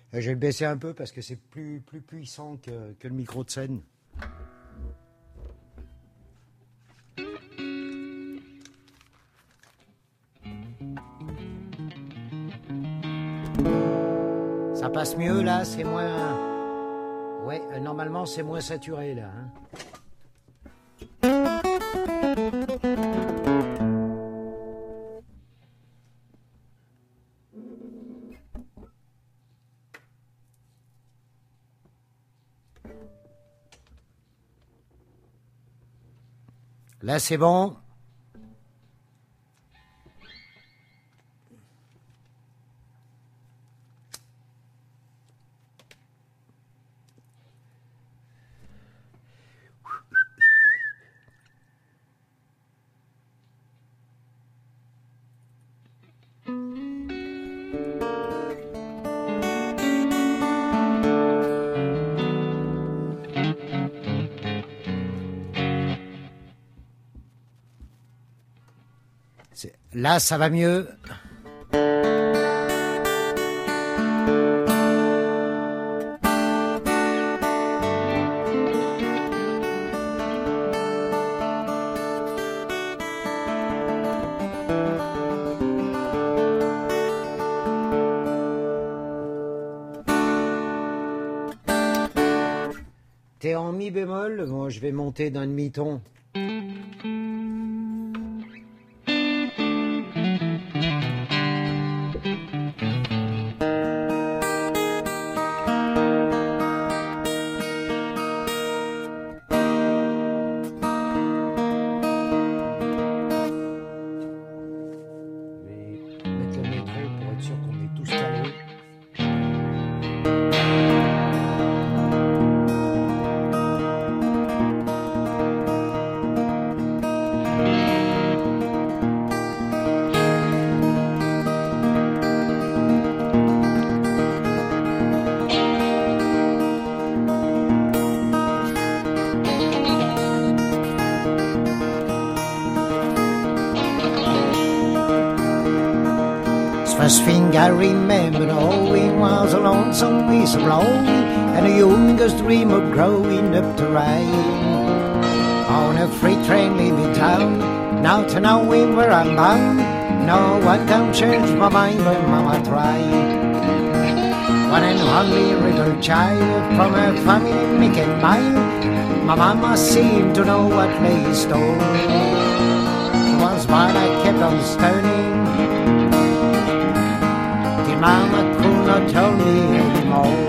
Je vais le baisser un peu parce que c'est plus puissant que le micro de scène. Ça passe mieux là, c'est moins... Ouais, normalement c'est moins saturé là. Hein. Là c'est bon. Là, ça va mieux. T'es en mi bémol, moi je vais monter d'un demi-ton. First thing I remember, oh, it was a lonesome piece of road, and a youngest dream of growing up to ride on a freight train leaving town. Now to knowing where I'm bound, no one can change my mind, but Mama tried. One and only little child from a family making mine, my mama seemed to know what lay in store. Once while I kept on stoning, Mama could not tell me anymore.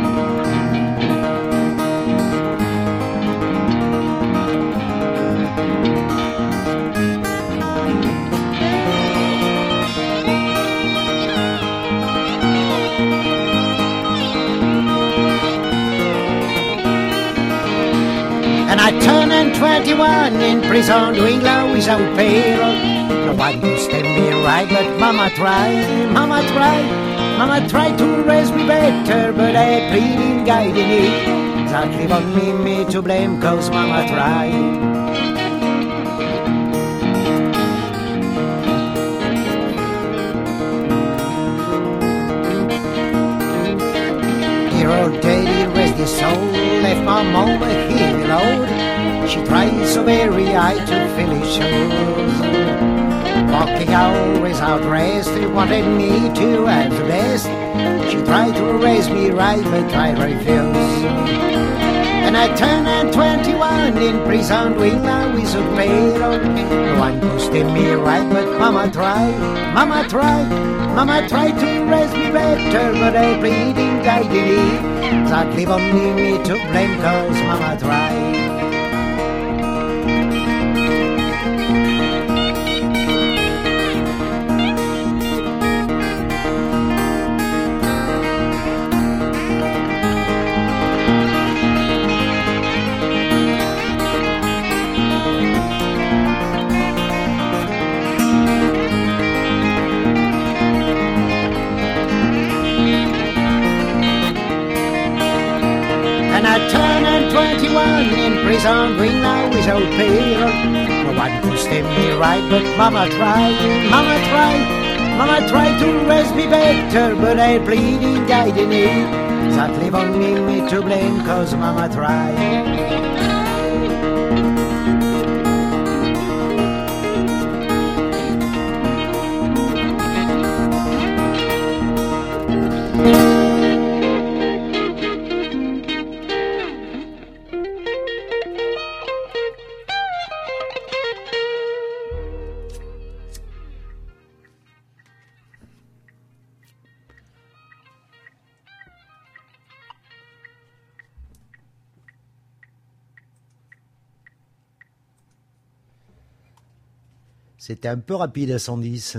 And I turned 21 in prison, doing law without payroll. No one could stand me right, but Mama tried, Mama tried. Mama tried to raise me better, but I pleading, guiding it. Exactly what me to blame, cause Mama tried. Dear old daddy, rest his soul, left my mama here alone. She tried so very hard to fill his shoes. Walking out without rest, he wanted me to have the best. She tried to raise me right, but I refused. And I turned 21 in prison, doing law without payroll. No one could stand me right, but Mama tried, Mama tried. Mama tried to raise me better, but I pleading, guiding it. Exactly only me to blame, cause Mama tried. And I turned 21 in prison, doing law without payroll. No one could stand me right, but Mama tried, Mama tried. Mama tried to raise me better, but I bleeding died in it. That leave only me to blame, cause Mama tried. C'était un peu rapide à 110.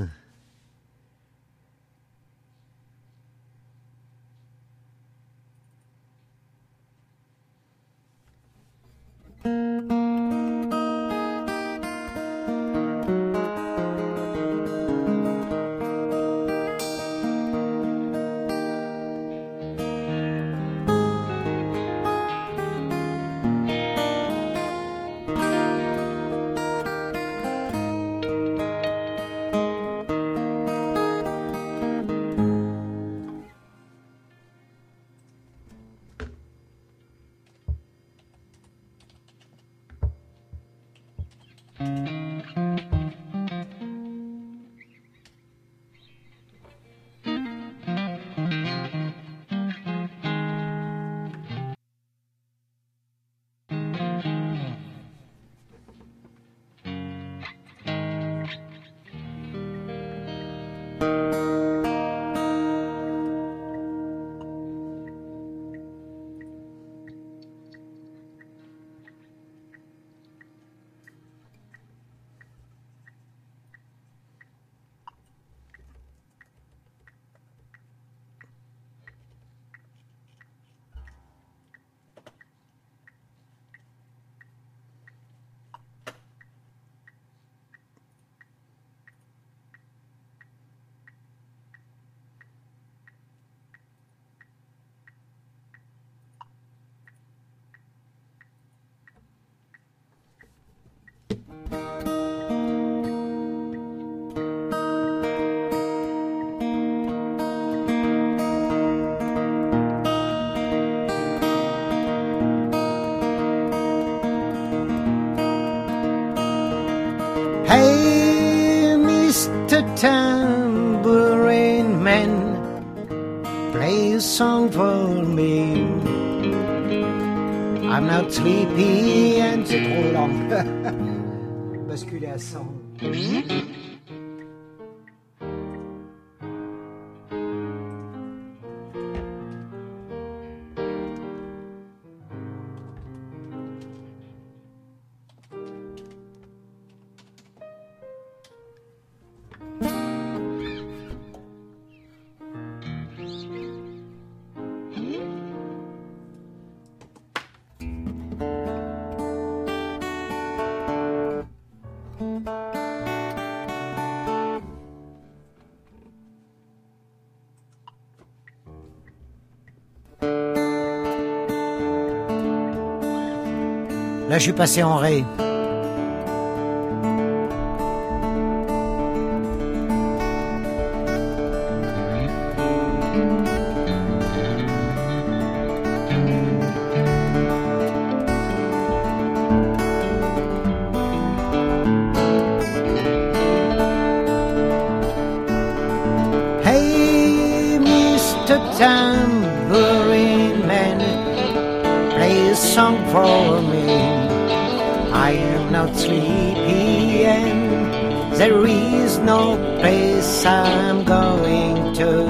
Hey, Mr. Tambourine Man, play a song for me. I'm not sleepy and c'est trop lent. Basculer à 100. Là, je suis passé en ré. Hey, Mr. Tambourine Man, play a song for me. I am not sleepy and there is no place I'm going to.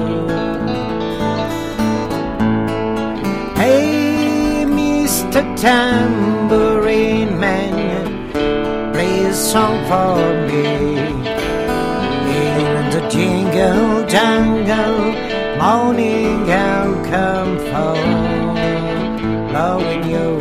Hey, Mr. Tambourine Man, play a song for me. In the jingle jangle, morning I'll come following you.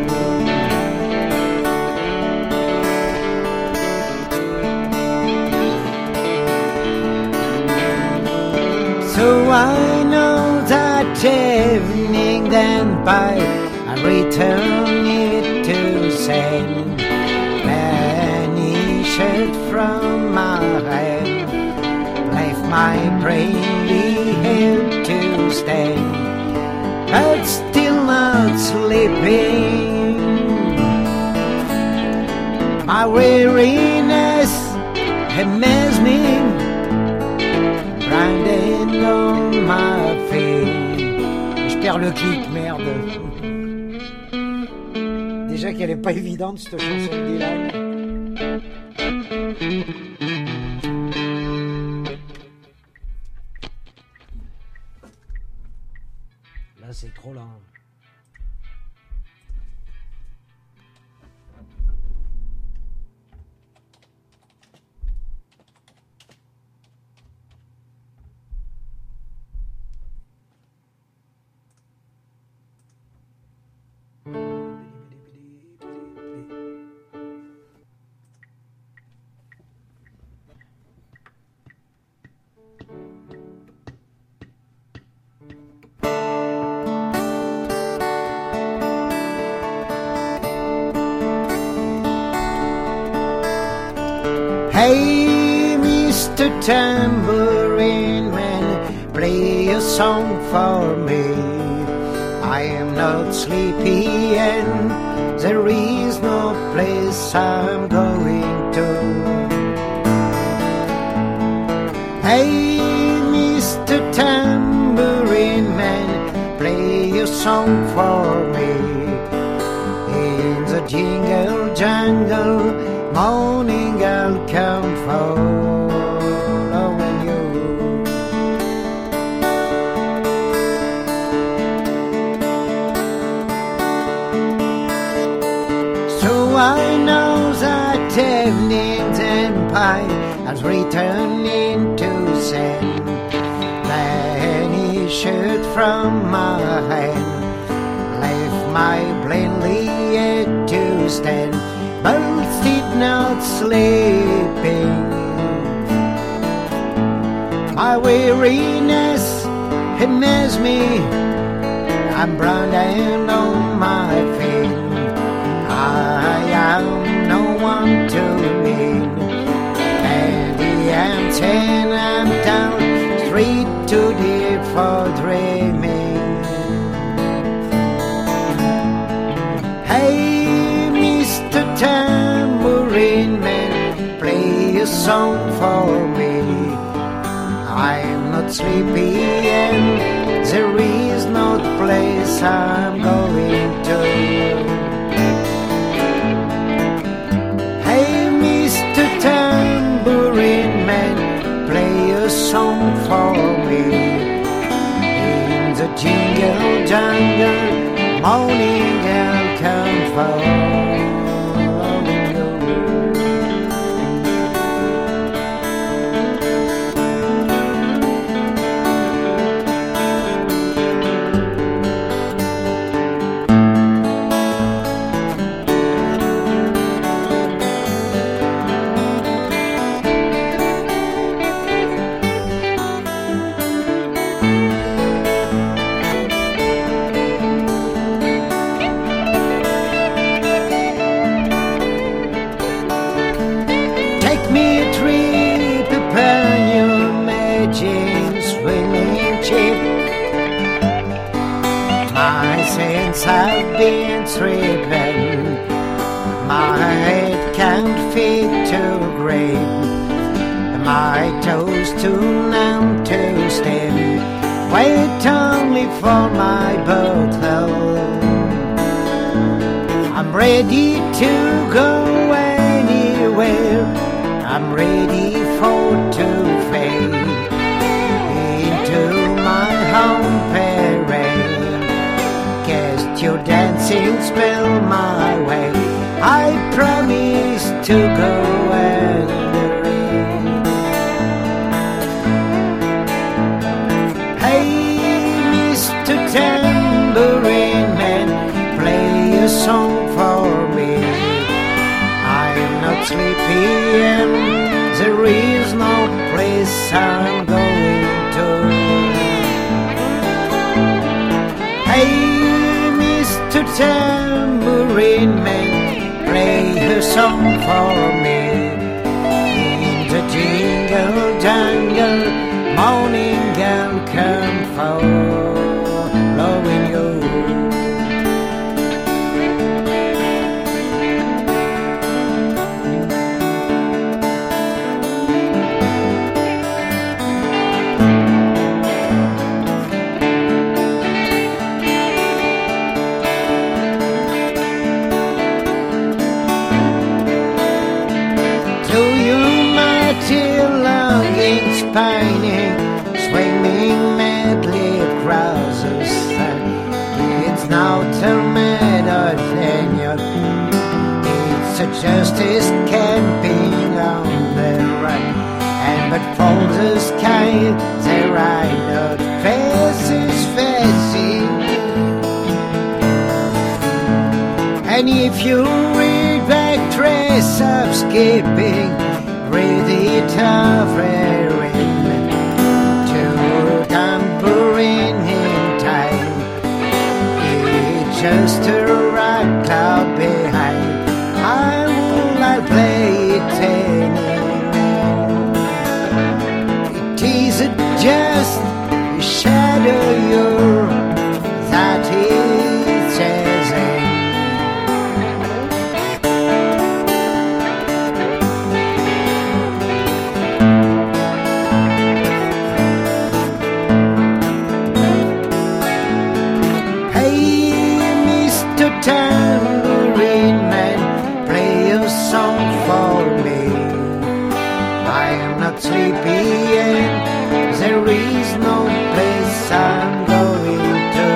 So I know that evening then by I return it to send, vanished from my hand, left my brainly head to stand, but still not sleeping. My weariness has me grinding on my feet. Je perds le clic, merde. Déjà qu'elle est pas évidente cette chanson de Dylan. Là c'est trop lent. Hey, Mr. Tambourine Man, play a song for me. I am not sleepy and there is no place I'm going to. Hey, Mr. Tambourine Man, play a song for me. In the jingle jangle, morning I'll come following you. So I know that evening's empire has returned into sand, vanished from my hand, left my plainly head to stand, but still not sleeping. My weariness has me, I'm branded on my feet. I am no one to meet, and the answer I'm down, street too deep for dreaming. Hey, Mr. Tambourine Man, play a song for me. I'm not sleepy and there is no place I'm going to. Hey, Mr. Tambourine Man, play a song for me. In the jingle jungle, morning I'll come following you. My sins have been stripping, my head can't fit to grave, my toes too numb to step, wait only for my bottle. I'm ready to go anywhere, I'm ready for to fade into my home parade. Cast your dancing spell my way, I promise to go and rain. Hey, Mr. Tambourine Man, play a song for me. I'm not sleepy and there is no place I'm going to. Hey, Mr. Tambourine Man, play a song for me. In the jingle jangle, morning and come following you. Pining, swimming madly across the sun. It's now tormented vineyard. It's a justice camping on the run. And but from the sky, there are not faces facing. And if you read back trace of skipping, read it over. Just a rock cloud behind. I will not play it anymore. It is just a shadow you're that is chasing. Tambourine man, play a song for me. I am not sleepy and there is no place I'm going to.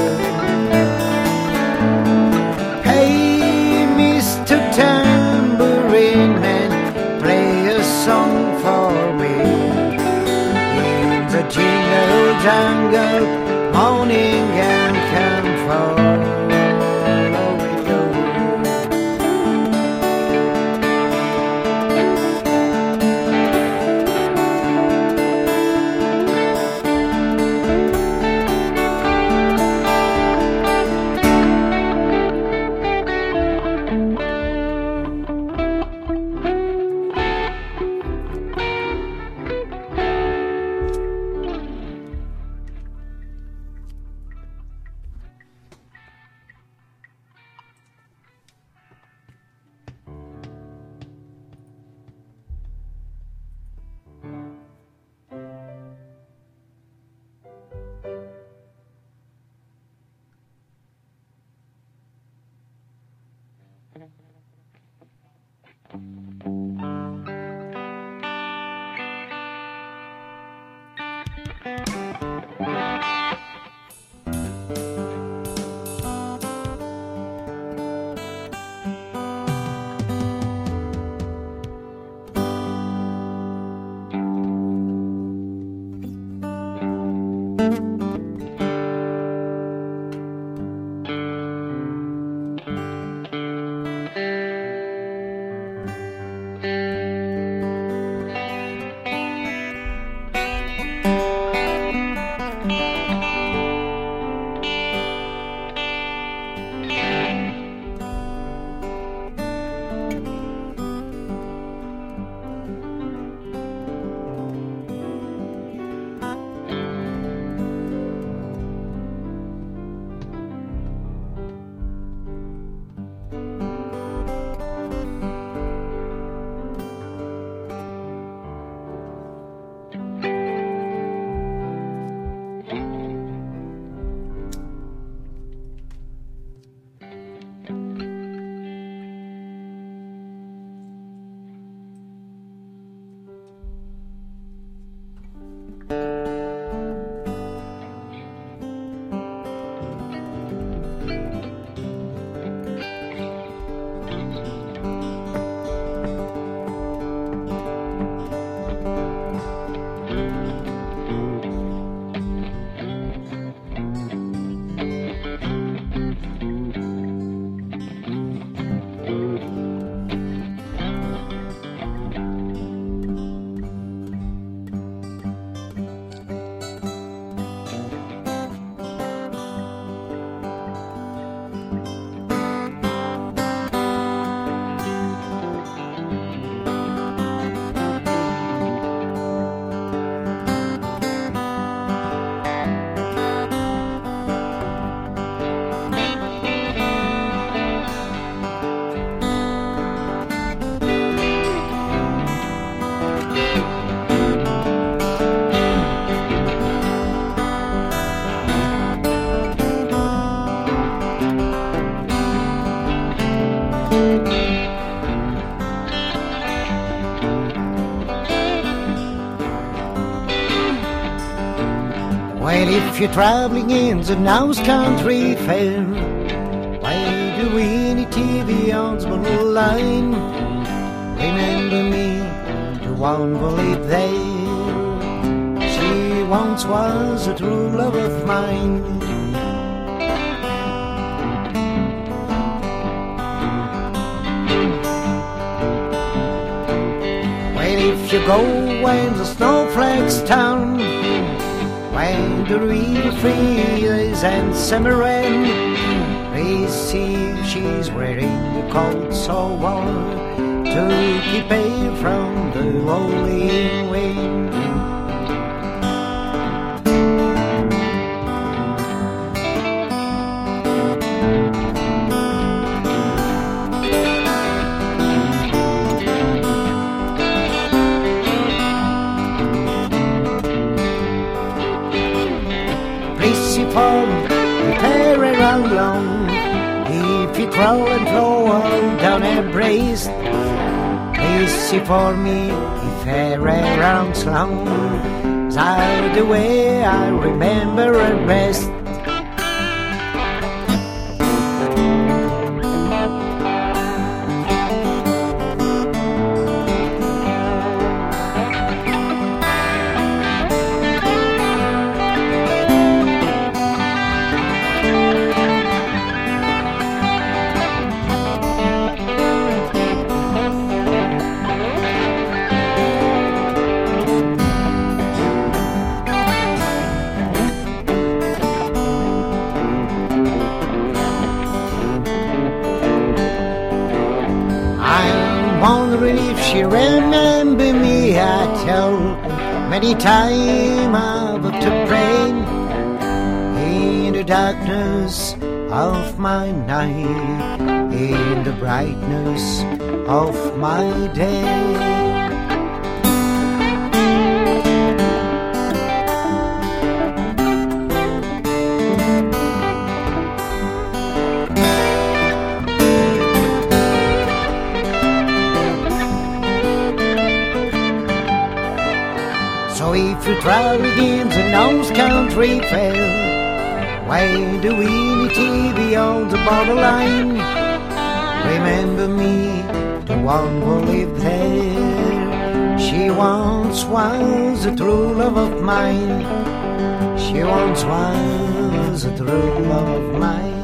Hey, Mr. Tambourine man, play a song for me. In the jingle jungle, morning and comfort. Well, if you're traveling in the Nose Country Fair, why do we need TV on the line? Remember me, the one who lived there. She once was a true love of mine. Well, if you go when the snowflakes turn, when the river freezes and summer rain, please see if she's wearing a coat so warm to keep away from the rolling wind. Form a pair around long. If you crawl and throw on down a breast, please see for me if hair around long. That's the way I remember it best. Wondering if she remember me. I tell many times I've to pray in the darkness of my night, in the brightness of my day. So if you travel in the Nose Country Fair, why do we need TV on the borderline? Remember me, the one who lived there. She once was a true love of mine. She once was a true love of mine.